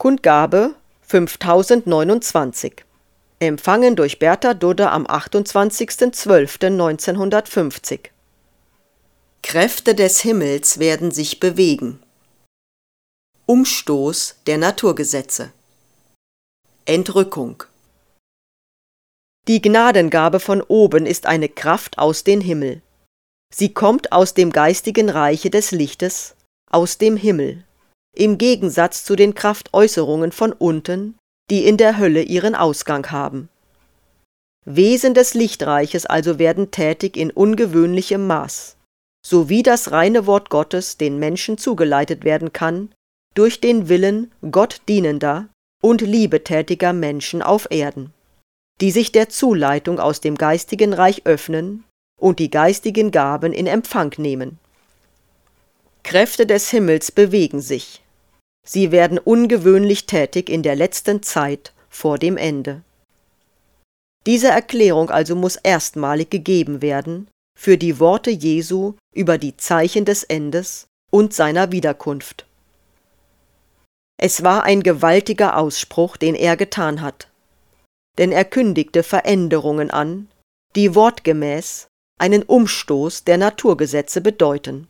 Kundgabe 5029. Empfangen durch Bertha Dudde am 28.12.1950. Kräfte des Himmels werden sich bewegen. Umstoß der Naturgesetze. Entrückung. Die Gnadengabe von oben ist eine Kraft aus dem Himmel. Sie kommt aus dem geistigen Reiche des Lichtes, aus dem Himmel, im Gegensatz zu den Kraftäußerungen von unten, die in der Hölle ihren Ausgang haben. Wesen des Lichtreiches also werden tätig in ungewöhnlichem Maß, so wie das reine Wort Gottes den Menschen zugeleitet werden kann, durch den Willen Gott dienender und liebetätiger Menschen auf Erden, die sich der Zuleitung aus dem geistigen Reich öffnen und die geistigen Gaben in Empfang nehmen. Kräfte des Himmels bewegen sich. Sie werden ungewöhnlich tätig in der letzten Zeit vor dem Ende. Diese Erklärung also muss erstmalig gegeben werden für die Worte Jesu über die Zeichen des Endes und seiner Wiederkunft. Es war ein gewaltiger Ausspruch, den er getan hat, denn er kündigte Veränderungen an, die wortgemäß einen Umstoß der Naturgesetze bedeuten.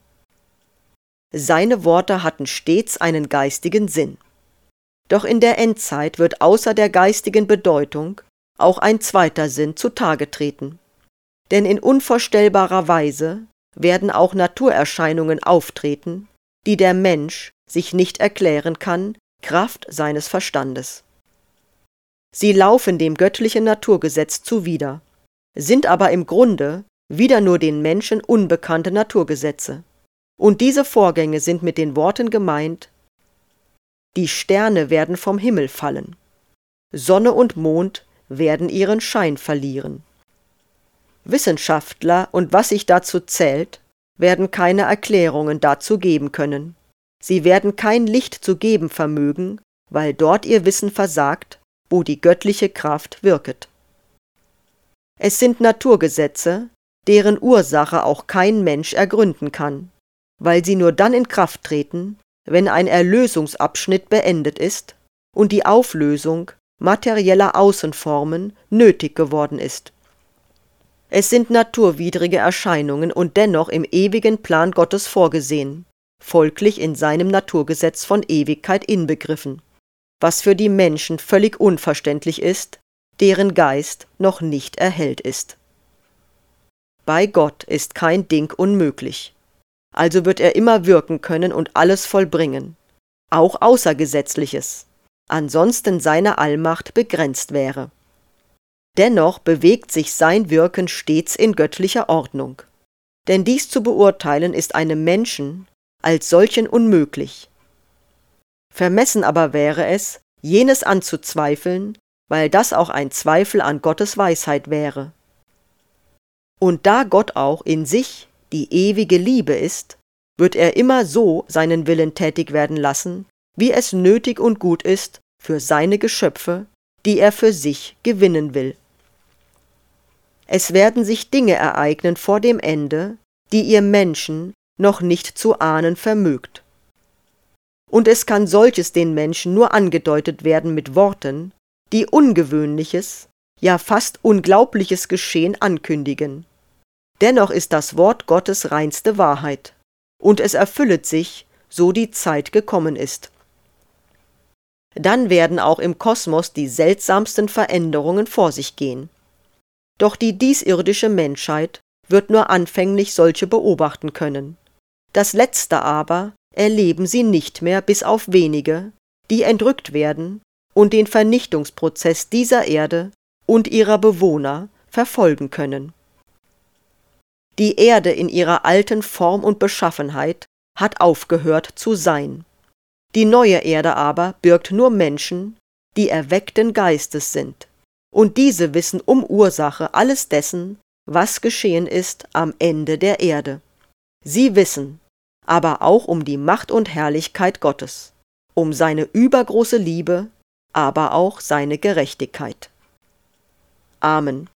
Seine Worte hatten stets einen geistigen Sinn. Doch in der Endzeit wird außer der geistigen Bedeutung auch ein zweiter Sinn zutage treten. Denn in unvorstellbarer Weise werden auch Naturerscheinungen auftreten, die der Mensch sich nicht erklären kann, Kraft seines Verstandes. Sie laufen dem göttlichen Naturgesetz zuwider, sind aber im Grunde wieder nur den Menschen unbekannte Naturgesetze. Und diese Vorgänge sind mit den Worten gemeint: Die Sterne werden vom Himmel fallen, Sonne und Mond werden ihren Schein verlieren. Wissenschaftler und was sich dazu zählt, werden keine Erklärungen dazu geben können. Sie werden kein Licht zu geben vermögen, weil dort ihr Wissen versagt, wo die göttliche Kraft wirket. Es sind Naturgesetze, deren Ursache auch kein Mensch ergründen kann, weil sie nur dann in Kraft treten, wenn ein Erlösungsabschnitt beendet ist und die Auflösung materieller Außenformen nötig geworden ist. Es sind naturwidrige Erscheinungen und dennoch im ewigen Plan Gottes vorgesehen, folglich in seinem Naturgesetz von Ewigkeit inbegriffen, was für die Menschen völlig unverständlich ist, deren Geist noch nicht erhellt ist. Bei Gott ist kein Ding unmöglich. Also wird er immer wirken können und alles vollbringen, auch Außergesetzliches, ansonsten seine Allmacht begrenzt wäre. Dennoch bewegt sich sein Wirken stets in göttlicher Ordnung, denn dies zu beurteilen ist einem Menschen als solchen unmöglich. Vermessen aber wäre es, jenes anzuzweifeln, weil das auch ein Zweifel an Gottes Weisheit wäre. Und da Gott auch in sich die ewige Liebe ist, wird er immer so seinen Willen tätig werden lassen, wie es nötig und gut ist für seine Geschöpfe, die er für sich gewinnen will. Es werden sich Dinge ereignen vor dem Ende, die ihr Menschen noch nicht zu ahnen vermögt. Und es kann solches den Menschen nur angedeutet werden mit Worten, die ungewöhnliches, ja fast unglaubliches Geschehen ankündigen. Dennoch ist das Wort Gottes reinste Wahrheit, und es erfüllet sich, so die Zeit gekommen ist. Dann werden auch im Kosmos die seltsamsten Veränderungen vor sich gehen. Doch die diesirdische Menschheit wird nur anfänglich solche beobachten können. Das Letzte aber erleben sie nicht mehr bis auf wenige, die entrückt werden und den Vernichtungsprozess dieser Erde und ihrer Bewohner verfolgen können. Die Erde in ihrer alten Form und Beschaffenheit hat aufgehört zu sein. Die neue Erde aber birgt nur Menschen, die erweckten Geistes sind, und diese wissen um Ursache alles dessen, was geschehen ist am Ende der Erde. Sie wissen aber auch um die Macht und Herrlichkeit Gottes, um seine übergroße Liebe, aber auch seine Gerechtigkeit. Amen.